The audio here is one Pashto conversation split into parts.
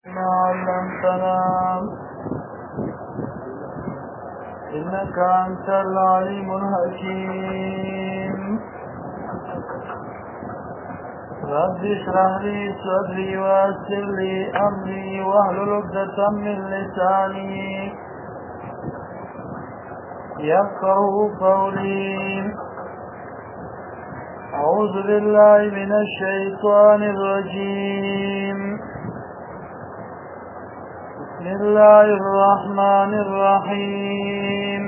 ما علمتنا إنك أنت العليم الحكيم رب اشرح لي صدري ويسر لي أمري واحلل عقدة من لساني يفقهوا قولي. أعوذ بالله من الشيطان الرجيم. بسم الله الرحمن الرحيم.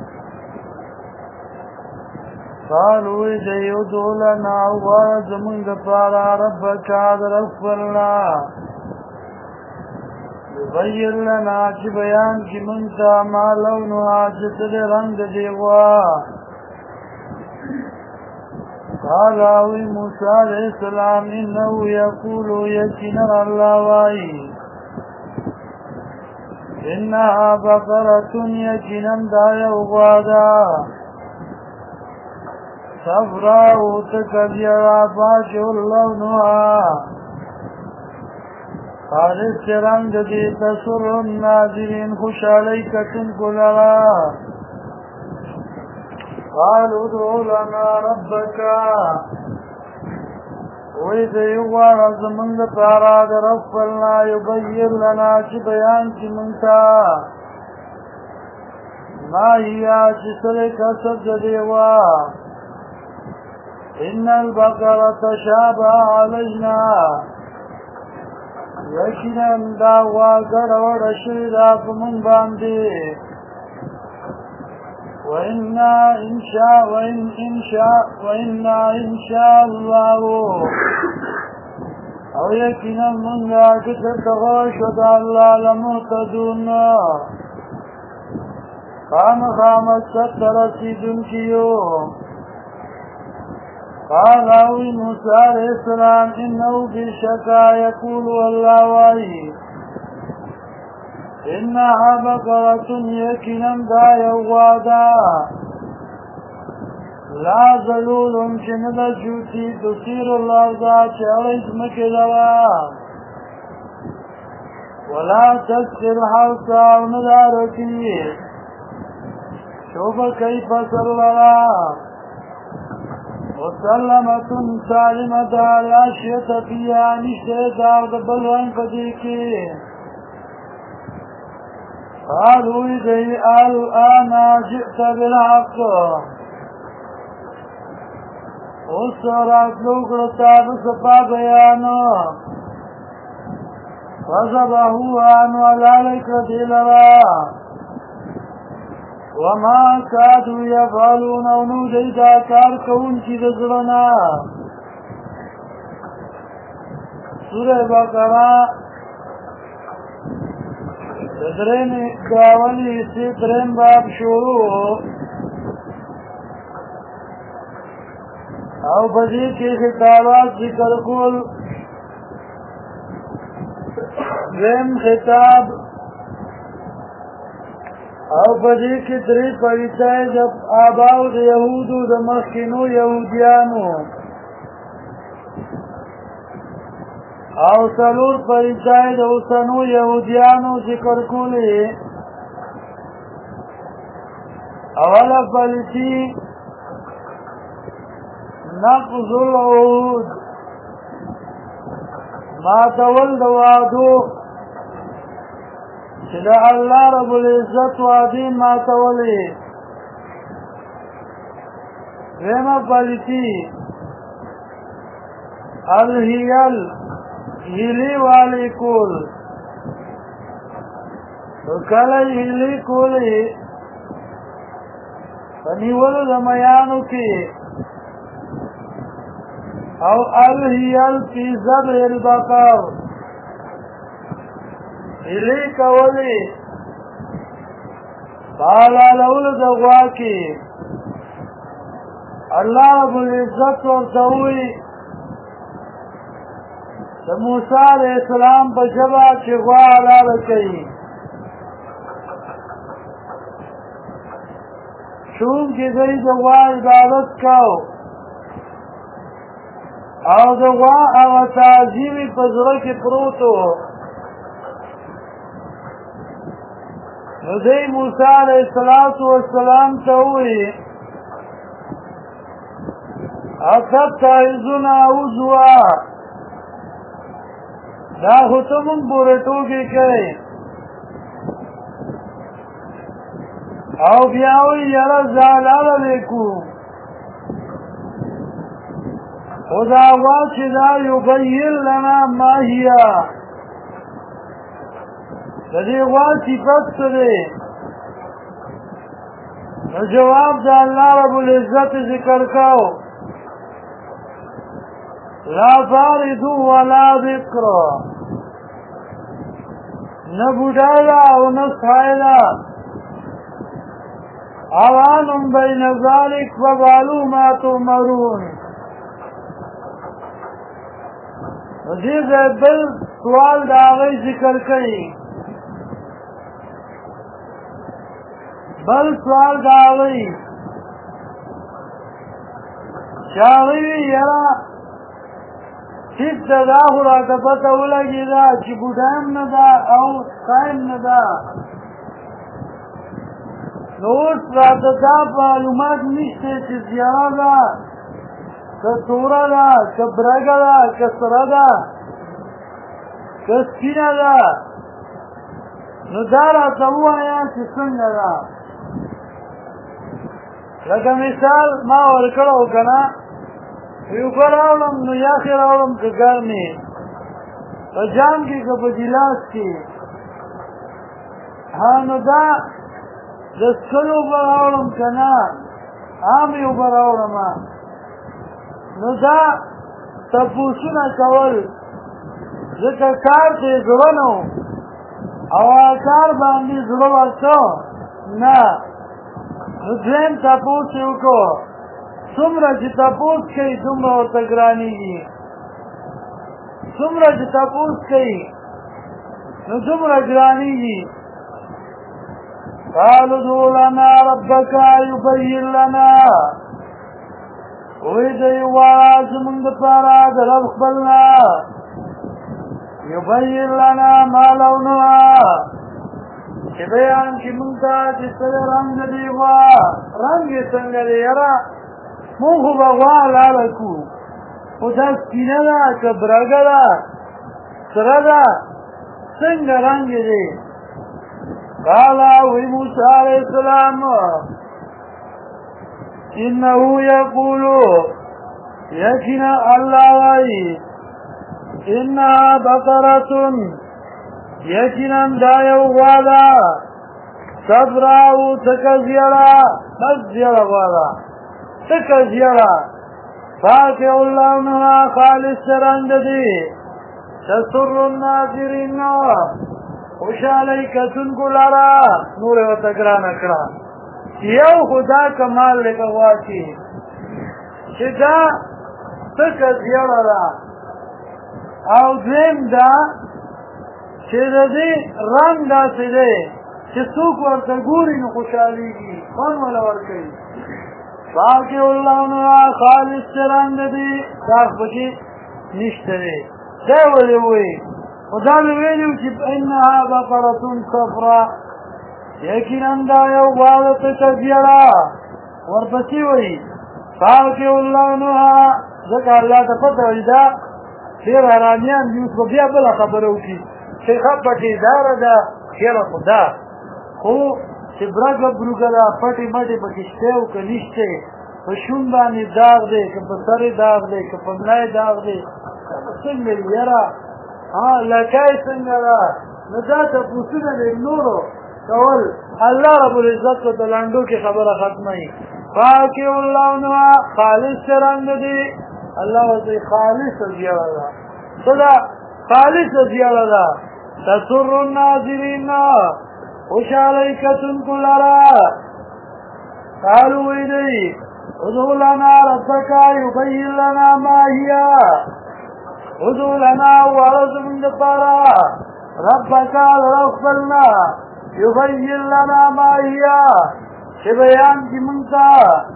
قالوا إذا يدعو لنا وزمن دفارا ربك عذر أفرنا يبين لنا بيان منتا ما لونها جسد رنگ ديوا. قال موسى عليه السلام إنه يقول يكن الله واي إنها بقرة يكنا دايا وغادا صفراء تكبيرا فاشع لونها خالص رنگ دي تسر الناظرين خوش عليك تنقلها. قالوا ادعو لنا ربك وإذا يوارا زمن دفارا درفلنا يبين لنا بيان منتا ما هي جسرك سجدوا. إن البقرة تشابه علينا يكنا دعوى قرى رشيدا فمن باندي وإنا إن شاء الله أو يكنا من ذاك تتغاشد الله لمهتدون. قام ستر سيدنكيو. قال موسى عليه السلام إنه بالشكا يقول والله واي إنها بقرة يكنا دايا وغادا لا ذلول شند جوتي تثير الأرض شعرت مكدرا ولا تسقي الحرث وندارتي شوف كيف سللا مسلمة سالمة لا شيء فيها نشتة دار بلوان فديكي. قالوا إذا الآن جئت بالحق وصرت لوقرتا بسبا بيانا فذبحوا عنه ذلك دلرا وما كادوا يفعلون ونوديدا كاركون کی دزلنا. سورة بقرة درين داولی سی درين باب شروع او بدی کی خطابات ذکر کول. درين خطاب او بدی کی دری پریتای جب آباو د یهودو د مخینو یهودیانو او سلور پریتای د اوسنو یهودیانو ذکر کولی. اولا پلیتی نقض العهود ما تول د وعدو چې د الله رب العزت وعدې ماتولې. دویمه پلیتي الهیل هیلې والی کول. کله هیلې کولې په نیولو د میانو کې او الهیل فی ذبح البقر هیلې کولې بالا لولو د غوا کې. الله رب العزت ورته ووایي د موسی علیه السلام په ژبه چې غوا حلاله کوي. چونکې دوی د غوا عبادت کو او د غوا هغه تعظیم په زړه کې پروت و نو دی موسی علیه السلام ته ووایي اتتخذون هزوا دا خو ته مونږ پورې ټوکې کوې او بیا وایي یاره زلاله دې کوو خو دا وا چې دا یبین لنا ما هي د دې غوا صفت څه دی نو جواب د الله رب العزت ذکر کوو لا فارد ولا ذکر نه بوډا ده او نه سپی ده اوان بین ذلک ففعلوا ما تؤمرون دې ځای بل سوال د هغې ذکر کوي بل سوال د هغې چې هغې وي یاره ټیک ده دا خو راته پته ولګېده چې بوډا هم نه ده او سپی هم نه ده نو اوس راته دا معلومات نشته چې زیاره ده که توره ده که برګه ده که سره ده که سپینه ده نو دا راته ووایه چې څنګه ده لکه مثال ما ورکړی که نه اوبه راوړم نو یخې راوړم که ګرمې په جام کې که په ګیلاس کې نو دا د څښلو اوبه راوړم که نه عامې اوبه راوړم نو دا تپوسونه کول ځکه کار ته یې زړه نه و او هغه کار باندې زړه ورته نه نو دویم تپوس یې وکړو څومره چې تپوس کوي دومره ورته ګرانېږي څومره چې تپوس کوي نو دومره ګرانېږي قالوا ادع لنا ربك يبين لنا وی دی وواړه زمونږ دپاره د رب خپل نه یبین لنا ما لونها چې بیان کړي مونږ ته چې څه رنګ د دې غوا رنګ یې څنګه دی یاره مونږ خو به غوا لاړه کړو خو دا سپینه ده که برګه ده سره ده څنګه رنګ یې دی قال وی موسی علیه السلام انه یقول یقینا الله وایي انها بقرة یقینا دا یو غوا ده صفراء تکه زیړه بس زیړه غوا ده تکه زیړه فاقع لونها خالص رنګ دی تسر الناظرین خوشحالی کتونکو لرا نور ورته ګرانه کړه یو خدا کمال دی په غوا کې چې دا تکه زیړه ده او دویم دا چې د دې رنګ داسې دی چې څوک ورته ګوري نو خوشحالېږي خوند وله ورکوي فاقع لونها خالص رنګ دی داغ پکې نشته دی دی ولې ووایي خو دا مې ویلي چې انها بقرة صفراء یقینا دا یو غوا ده تکه زیړه ورپسې وایي فاقع لونها ځکه الله ته پته وایي دا ډېر حرامیان دي اوس به بیا بله خبره وکړي چې ښه پټېداره ده خیره خو ده خو چې برګه بروګه ده پټې مټې پکې شته او که نشته په شون باندې داغ دی که په سر یې داغ دی که په ملا یې داغ دی څنګه وي یاره لکه یې څنګه ده نو دا تپوسونه د نورو کول الله رب العزت په د لنډو کې خبره ختموي فاقع لونها خالص رنګ دی الله ورته خالص زیړه ده څه ده خالص زیړه ده تسر الناظرین خوشحالی کتونکو لرا قالو وی دی ادعو لنا ربک یبین لنا ما هي ادعو لنا ورزمون دپارا ربک لرخبلنا یبین لنا ما هي چې بیان کی منتا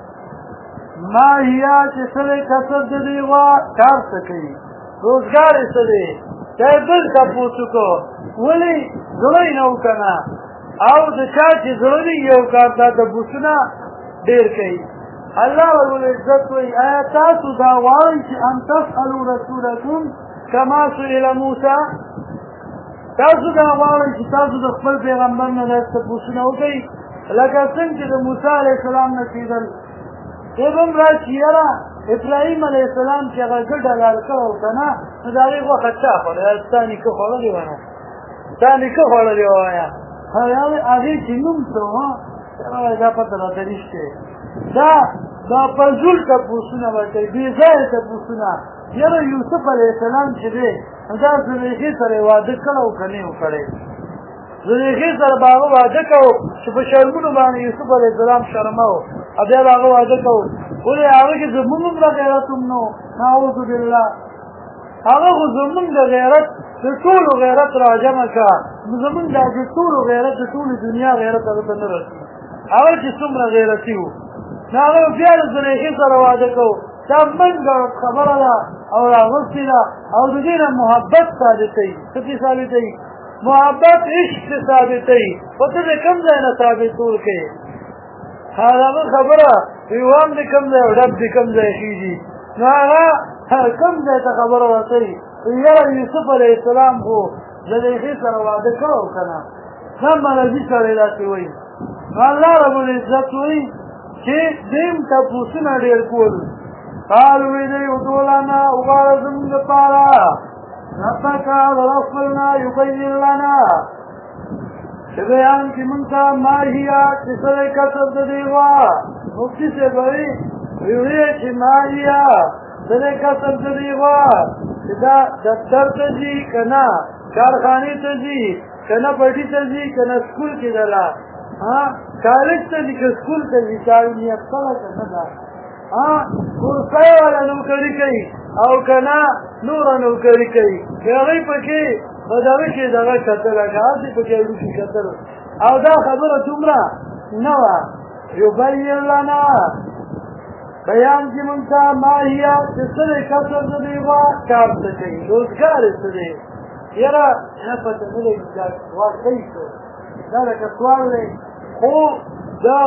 ما هي چې سره کسب د دی غوا کار څه کوي روزګار یې څه دی دا بل تپوس وکړو ولې زړه یې نه و که نه او د چا چې زړه دی یو کار دا تپوسونه ډېر کوي الله رب العزت وایي آیا تاسو دا غواړئ چې ان تسألوا رسولکم کما سئل موسی تاسو دا غواړئ چې تاسو د خپل پیغمبر نه داسې تپوسونه وکړئ لکه څنګه چې د موسی علیه السلام نه کېدل دویم راشي یاره ابراهیم علیه السلام چې هغه ګډه لال کړی که نه نو د هغې غوښه چا خوړلې ستا نیکه خوړلې وه نو ستا نیکه خوړلې وه وایه هغې چې نوم څه و دا پته راته نشته دا فضول تپوسونه به کوي بې ځایه تپوسونه یاره یوسف علیه السلام چې دی دا زلیخې سره یې واده کړی او که نه یې وکړی زلیخې سره به هغه واده کوو چې په شرمونو باندې یوسف علیه السلام شرمه و او بیا به هغه واده کوو ولې هغه کې زمونږ دومره غیرت هم نه و نعوذ بالله هغه خو زمونږ د غیرت د ټولو غیرت راجمع کړه زمونږ دا د ټولو غیرت د ټولې دنیا غیرت هغه ته نه رسي هغه چې څومره غیرتي و نو هغه بیا د زلیخې سره واده کوو دا منګه خبره ده او راغوستې ده او د دې نه محبت ثابتوي څه چې ثابتوي محبت عشق ثابتوي په ته د کوم ځای نه ثابتول کوي هغه خبره ویوام د کوم ځای او ډب د کوم ځای خېږي نو هغه کوم ځای ته خبره رسوي یاره یوسف علیه السلام خو زلیخې سره واده کړی که نه دا مرضي سړی داسې وایي نو الله رب العزت وایي چې دیم تپوسونه ډېر کول قالوا ویدی ادعو لنا وغواړه زموږ دپاره ربک رب خپلنا یبین لنا چې بیان کړي موږ ته ما هیه چې څه دی کسب د دې وا مفتي صاحب وایي ویې چې ما هیه څه دی کسب د دې وا چې دا دفتر ته ځي که نه کارخانې ته ځي که نه پټي ته ځي که نه سکول کې دله کالج ته ځي که سکول ته ځي تعلیم یافته که نه ده کورسۍ والا نوکري کوي او که نه نوره نوکري کوي که هغوی پکې په دغه کې دغه کتله که هسې پکې وروکي کتل او دا خبره دومره نه وه یبین لنا بیان کړي موږ ته ما هیه چې څه دی کسب د دوی وا کار څه کوي روزګار یې څه دی یاره نه پته نه لګي دا سوال کوي څه دا لکه سوال دی خو دا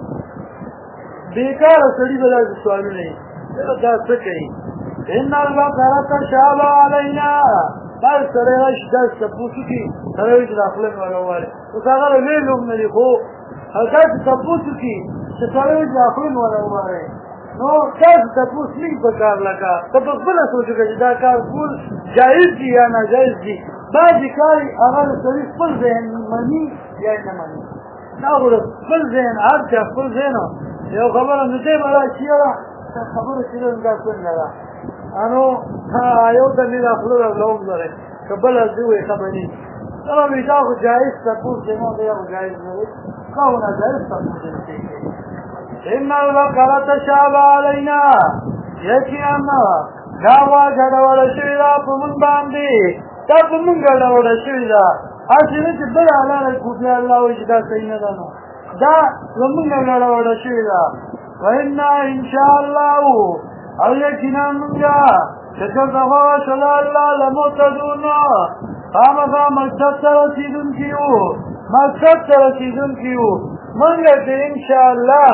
بیکاره سړي به داسې سوالونه یي دا څه کوي ان البقره تشابه علینا بل سړی راشي داسې تپوس وکړي سړی وایي چې دا خوله مې وله ووالې اوس هغه له ویلو هم نه دي خو داسې تپوس وکړي چې سړی وایي چې دا خوله مې وله ووالې نو داسې تپوس نه وي په کار لکه ته په خپله سوچ وکړه چې دا کار کول جایز دي یا ناجایز دي بعضې کار هغه د سړي خپل ذهن مني یا یې نه مني دا خو د خپل ذهن هر چا خپل ذهن یو خبره نو دی به راشي یاره خبره چې ده دا څنګه ده نو یو ته مې دا خوله راغله وګورئ که بله زه وایي ښه به نه سره وایي دا خو جایز تپوس دی نو دی خو جایز نه دی ښه خو ناجایز تپوس دی ان البقره تشابه علینا یقینا دا وا ګډوډه شوې ده په موږ باندې دا په موږ ګډوډه شوې ده هسې نه چې بله حلاله کړو بیا الله وایي چې دا صحیح نه ده نو دا زمونږ ګډوډه شوې ده وإنا إن شاء الله او یقینا مونږه چې دلته وشله الله لمهتدون خامخا مقصد ته رسېدونکي یو مقصد ته رسېدونکي یو مونږه چې انشاءالله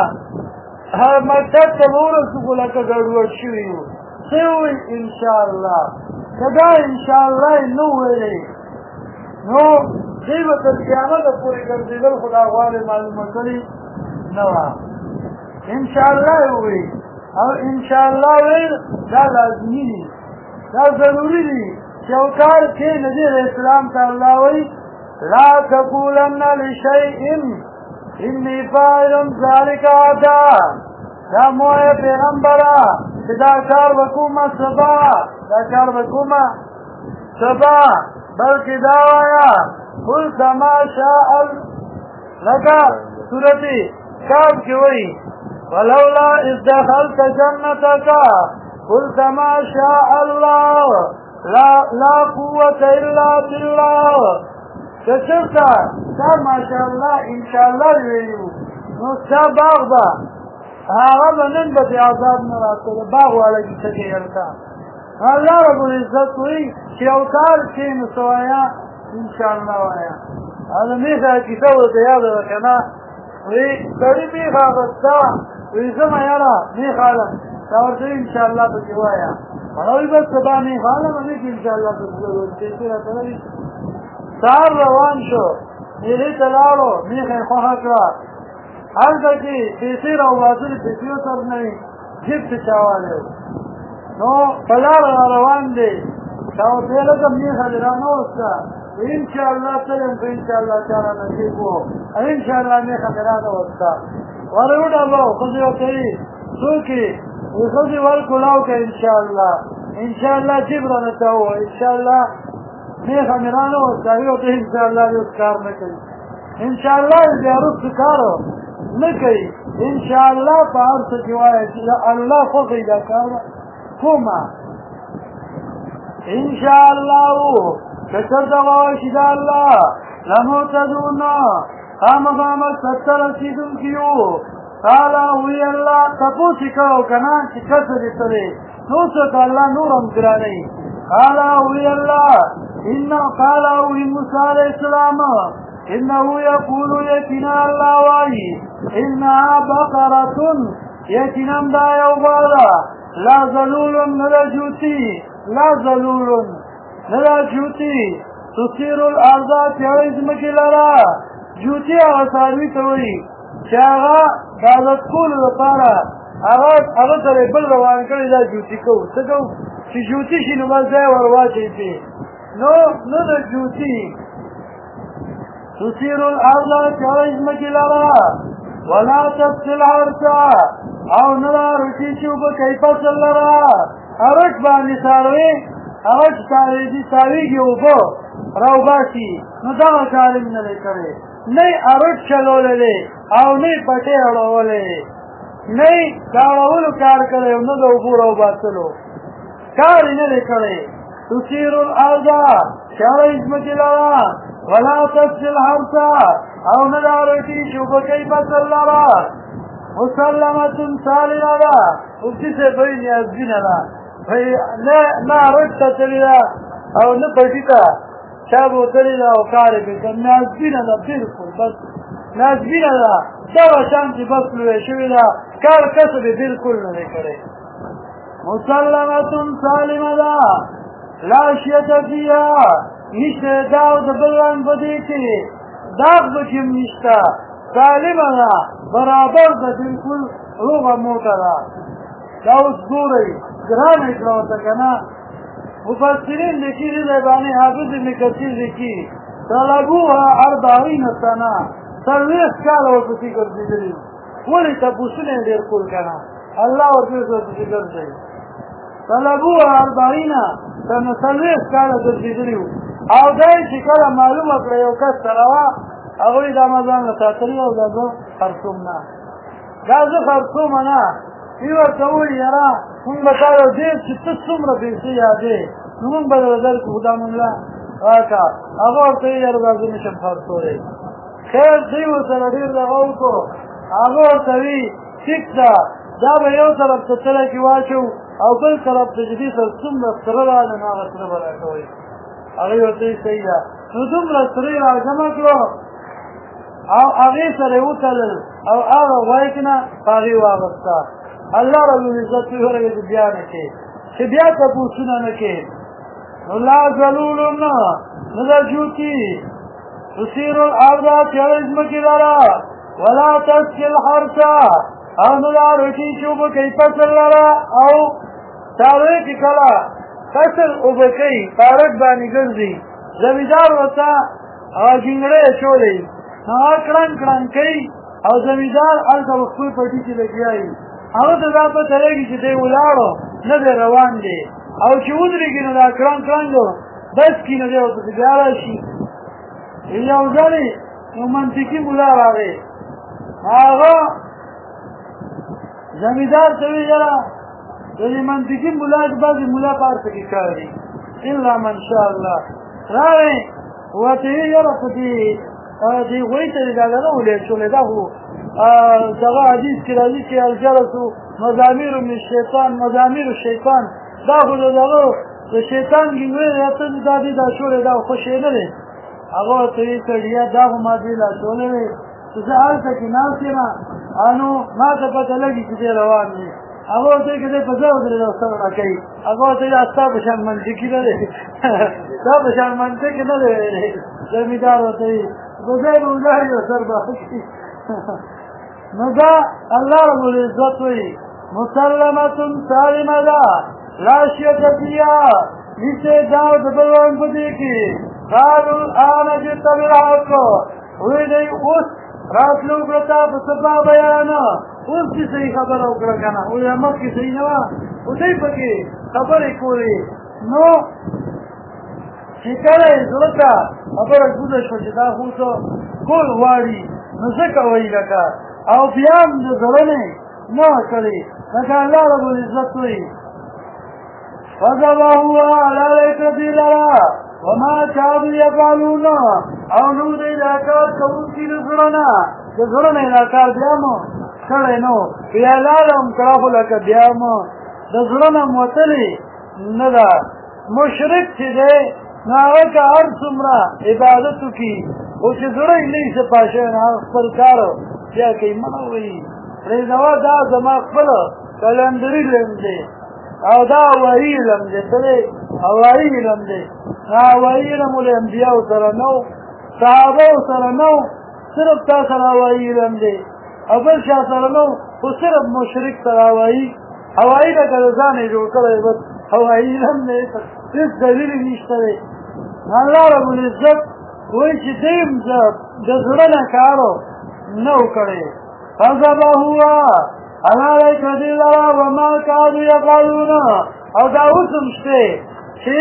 مقصد ته به ورسو خو لکه ګډوډ شوي یو څه ووایي انشاءالله که دا انشاءالله یې نه وویلی نو دوی به تر قیامته پورې ګرځېدل خو دا غواړې معلومه کړې نه وه انشاءالله یې ووایي او انشاءالله ویل دا لازمي دي دا ضروري دي چې یو کار کې نبي علیه السلام ته الله وایي لا تقولن لشیء انی فاعل ذلک غدا دا مو وایه پیغمبره چې دا کار به کومه سبا دا کار به کومه سبا بلکې دا وایه قل کما شاء لکه سورت کاف کې وایي ولولا اذ دخلت جنتك قلت ما شاء الله لا قوة الا بالله کچرتا تا ما شاء الله ان شاء الله ویلو نو تا باغ با هغه بنن به عذاب نه راځي باغ والا کی څه یلتا الله رب العزت وی چې او کار کې نو سوایا ان شاء الله وایا هذا میخه کیسه ورته یاده وه که نه وی سړي میخه اخېسته وی ځمه یاره میخه الم تا ورته وي انشاءالله پکې وایه هغه وایي بس سبا میخه الم نه کې انشاءالله پکې پیسې راته نه وي سهار روان شو میلې ته لاړو میخه یې خوښه کړه هلته کې پیسې راوباسلې پیسې ورسره نه وي جیب کې چاوالی نو په لاره را روان دی تا ورته ویې لږه میخه دې را نه وسته انشاءالله تلم که انشاءالله چاره نصیب و انشاءالله میخه مې را نه وسته ورې وډبو ښځې ورته وي څوک یې وي ښځې ورکولاو که انشاءالله جیب رانه ته ووه انشاءالله میخه مې را نه وسته هغې ورته انشاءالله اوس کار نه کوي انشاءالله بیا وروسته کار نه کوي انشاءالله په هر څه کې وایه چې الله خوښوي دا کار کومه انشاءالله کچرته وایه چې دا الله لمهتدون خامخا مقصد ته رسېدونکي یو قال وی الله تپوس یې کړی که نه چې کسر یې څه دی نو څه که الله نور هم ګرانوي قال وی الله قال وی موسی علیه السلام انه یقول یقینا الله وایي انها بقرة یقینا دا یو غوا ده لا ذلول نه ده جوتي لا ذلول نه ده جوتي تثیر الارض تیوی ځمکې لره جوتي هغه څاروي ته وایي چې هغه د عادت کولو لپاره هغه سره بل روان کړی دا جوتي کوو څه کوو چې جوتي شي نو بس ځای ور واچوي پرې نو نه ده جوتي تثیر الارض تیوی ځمکې لره ولا تسقي الحرث او نه را رټي چې اوبه کوي فصل لره هرټ باندې څاروي هغه چې څارويږي اوبه راوباسي نو دغه کار یې نه دی کړی نه یې هرټ چلولی او نه یې پټۍ اړولی نه یې د اړولو کار کړی او نه د اوبو راوباسلو کار یې نه دی کړی تثیر الارض چاړی ځمکې لره ولا تسقي الحرث او نه دا رټي چې اوبه کوي فصل لره مسلمة سالمه ده مفتي صاحب وایي نیازبینه ده نه رټ ته تللې ده او نه پټي ته چا بوتلې ده او کار یې کوي نیازبینه ده بلکل بس نیازبینه ده دغه شان چې بس لویه شوې ده کار کسب یې بلکل نه دی کړی مسلمة سالمه ده لا شیته فیها نشته داو د بل رنګ په دې کې داغ پکې هم نشته سالمه ده برابر ده بلکل روغه موټه ده دا اوس ګورئ ګرانه یې کړه ورته که نه مفسرین لیکلي دی باندې حافظ ابن کثیر لیکي طلبوها 40 سنه 40 کاله ورپسې ګرځېدلي ولې تپوسونه یې ډېر کول که نه الله ورپسې ګرځوي طلبوها 40 سنه 40 کاله ګرځېدلي وو او دا یې چې کله معلومه کړه یو کس سره وه هغوی دا ما ځان له ساتلي او دا زه خرڅوم نه دا زه خرڅومه نه دوی ورته ووایي یاره مونږ به تا یو ډېر چې ته څومره پیسې یادې نو مونږ به درته درکړو خدا مونږ راکړه هغه ورته وایي یاره دا زه نشم خرڅولی خیر دوی ورسره ډېر دغه وکړو هغه ورته وایي ټیک ده دا به یو طرف ته تله کې واچو او بل طرف ته چې دې سره څومره سره راغله نو هغه سره به راکوئ هغې ورته وایي صحیح ده نو دومره سره یې راجمع کړو او هغې سره یې وتلل او هغه غوی که نه په هغې واغسته الله رب العزت وی ورغه چې بیا نه کې چې بیا تپوسونه نه کې نو لا ذلول نه ده جوتي تثیر الارض تیوی ځمکې لره ولا تسقي الحرث او نه دا رټي چې اوبه کوي فصل لره او څاروي چې کله فصل اوبه کوي په هرټ باندې ګرځي زمیندار ورته ګینګړی اچولی نو هغه کړنګ کړنګ کوي او زمیندار هلته په خپل پټي کې لګیا وي هغه ته دا پته لګي چې دی ولاړو نه دی روان دی او چې ودرېږي نو دا کړنګ کړنګ بس کي نو دی ورپسې بیا راشي یو ځلې یو منطقي ملا راغی هغه زمیندار ته وایي یاره د دې منطقي ملا چې بعضې ملا په هر څه کې کار دی الا من شاء الله راغی ورته وایي یاره په دې غوی ته دې دا نه ولید شولی دا خو دغه حدیث کې راځي چې الجرس مزامیر من الشیطان مزامیر الشیطان دا خو د دغه د شیطان ګینګړی ته دا دې دا شولی دا خو شی نه دی هغه ته یې سړیا دا خو ما دې لا چولې وې چې زه هلته کې ناست یم نو ما ته پته لګي چې دی روان دی هغه ورته وایي که دی په ځای ودرېږه او سر راکوي هغه ورته وایي دا ستا په شان منطقي نه دی دا په شان منطقي نه دی ویلی زمیندار ورته وایي په ځای به ولاړ او سر به کړي نو دا الله رب العزت وایي مسلمة سالمه ده لا شک فیها هیڅ ډاو د بلوان په دې کې قالوا الآن جئت بالحق وی دی اوس راتلو کړه په سبا بیان اوس چې صحیح خبره وکړه که نه وی مخکې صحیح نه وه خو دی پکې خبرې کولې نو چې کله یې زړه ته خبره ګوزه شوه چې دا خو څه کول غواړي نو ځکه وایي لکه او بیا هم د زړه نه نه کړې لکه الله رب العزت وایي فذبحوها على ليكتي لرا وما كانوا يفعلون او نو دی دا کار کوونکي د زړه نه د زړه نه دا کار بیا مو کړی نو بیا لاړه هم کړه خو لکه بیا مو د زړه نه وتلی نه ده مشرک چې دی نو هغه که هر څومره عبادت وکړي خو چې زړه یې نه وي څه پاشوی نه هغه خپل کار بیا کوي منه وایي پرېږدوه دا زما خپل کلندري علم دی او دا هوایي علم دی څه دی هوایي علم دی هوایي علم ول انبیاو سره نه و صحابهو سره نه و صرف تا سره هوایي علم دی او بل چا سره نه و خو صرف مشرک سره هوایي لکه د ځان یې جوړ کړی بس هوایي علم دی هېڅ دلیل یې نشته دی الله رب العزت وایي چې دی هم د زړه نه کار نه و کړی فذبحوها على ليكتي لرا وما كانوا يفعلون او دا اوس هم شته چې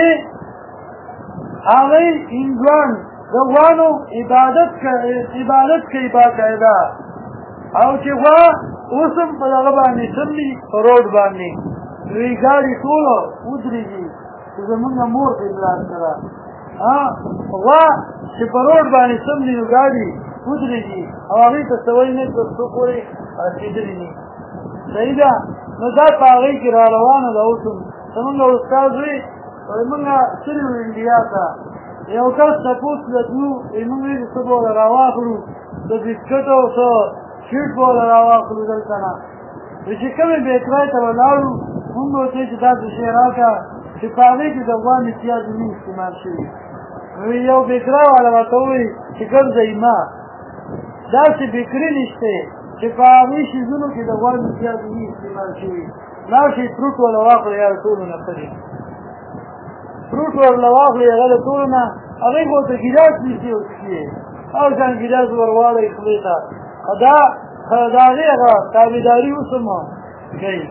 هغوی هندوان د غوانو عبادت کوي باقاعده او چې غوا اوس هم په دغه باندې څملي په روډ باندې دوی ګاډي ټوله ودرېږي چې زمونږ مور د امران سره غوا چې په روډ باندې څملي نو ګاډي ودرېږي او هغوی ته څه وایي نه تر څو پورې رسېدلي نه صحیح ده نو دا په هغوی کې را روانه ده اوس هم زمونږ استاد وایي مونږ تللي وو انډیا ته یو کس تپوس له تلو مونږ ویلي څه به ورله راواخلو د بسکټو څه شیټ به ورله راواخلو دلته نه چې کومې بیکرۍ ته به لاړو مونږ به ورته چې داسې شی راکړه چې په هغې کې د غوا متیازې نه استعمال شوي یو بیکرۍ والا ورته ووایي چې ګرځئ ما داسې بیکري نشته چې په هغې شیزونو کې د غوا متیازې نه استعمال شوي لاړ شئ فروټ ورله واخلئ یا ټولو نه ښه دي فروټ ورله واخلئ هغه له ټولو نه هغې خو ورته ګیلاس نیسي او څښي هر شان ګیلاس ورواړئ خولې ته دا د هغې هغه تابعداري اوس هم کوي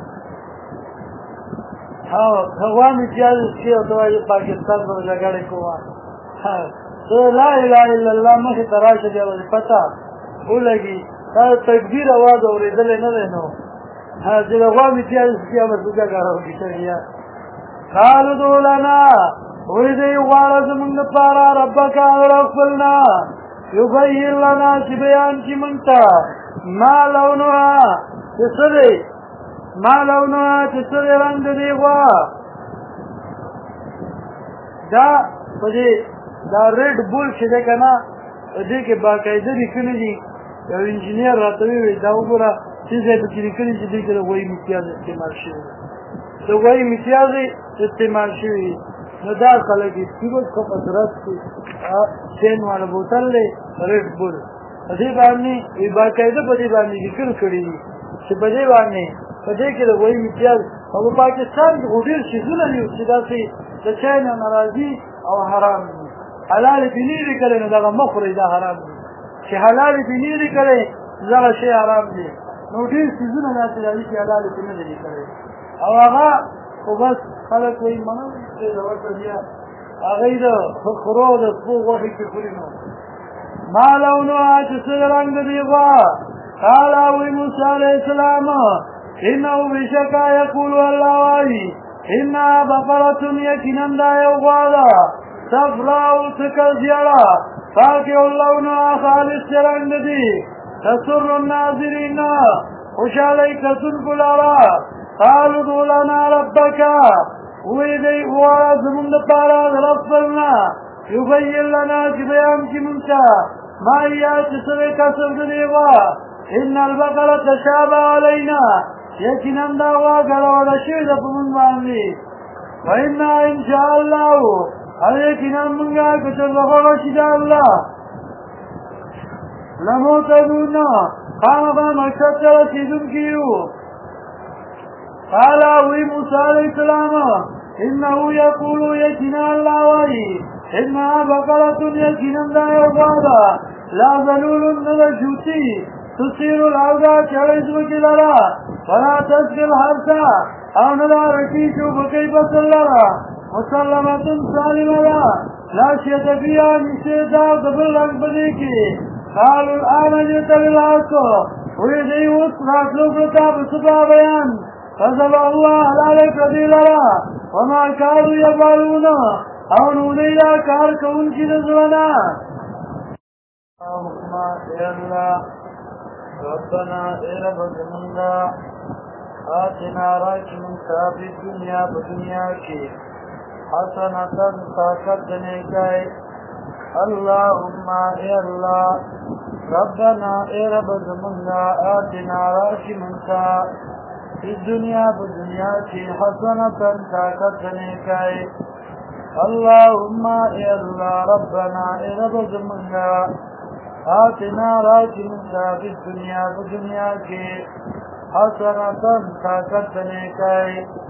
غوا متیازې څښي او ته وایي پاکستان سره جګړې کوه ته لا اله الا الله مخې ته راشه بیا به پته ولګي دا تکبیر اواز اورېدلی نه دی نو چې د غوا متیازې څښي هغه څه جګړه وکړي قالوا ادع لنا وی دی غواړه زمونږ لپاره ربک رب خپلنا یبین لنا چې بیان کړي موږ ته ما لونها چې څه دی ما لونها چې څه دی رنګ د دې غوا دا په دې دا ریډ بول چې دی که نه په دې کې باقاعده لیکنې دي یو انجینر راته وویل دا وګوره چې ځای پکې لیکلي چې دې کې د غوایي متیاز استعمال شوي د غوایي متیازې استعمال شوي نو دا خلک یې څي بس خو په صورت کې چین والا بوتل دی ریډ بول په دې باندې باقاعده په دې باندې لیکل کړي دي چې په دې باندې په دې کې د غوایي متیاز او په پاکستان کې خو ډېر شیزونه دي چې داسې د چای نه ناراضي او حرام دي حلال دې نه لیکلی نو دغه مه خورئ دا حرام دي چې حلال دې نه لیکلی دغه شی حرام دی نو ډېر شیزونه داسې راځي چې حلال دې نه دي لیکلی او هغه خو بس خلک وایي منه د ورته بیا هغوی د خرو د سپو غوښې کې خوري نو ما لونها چې څه رنګ د دې غوا قال وی موسی علیه السلام انه بشکا یقول الله وایي انها بقرة یقینا دا یو غوا ده صفراء سکل زیړه فاقع لونها خالص رنګ دي تسر الناظرین خوشحالی کتونکو لرا قالوا ادع لنا ربک وی دی غواړه زمونږ دپاره د رب خپلنا يبين لنا بيان كمنتا ما هي تسوي كسر دليوا إن البقرة تشابه علينا يكنا دعوا قال ولا شيء من مالي وإنا إن شاء الله عليكنا من قال كتر شاء الله لموتدون قام كتر سيدنكيو قال أبي موسى عليه السلام إنه يقول يكنا الله وهي إنها بقرة يكنا لا يغادا لا ذلول نلجوتي تصير الأرض كريزمك لرا فلا تسقي الحرسا أو نلا ركيشو بكيف سلرا مسلمة سالمة لا شيء فيها نشيدا قبل أكبريكي قالوا الآن جئت للعصر ويدعي وصلات لبرتا بسبع بيان فسبع الله عليك ديلرا وما كانوا يفعلون أو نوليلا كاركون كنزلنا اللهم يا الله ربنا إرب زمنا آتنا راكم في الدنيا بدنيا كي حسنة طاقت دنيكاي اللهم يا الله ربنا إرب زمنا آتنا راكم في الدنيا بدنيا كي حسنة طاقت دنيكاي اللهم يا الله ربنا إرب زمنا آتنا راكمنا في الدنيا بدنيا کی حسنة طاقت دنے کئی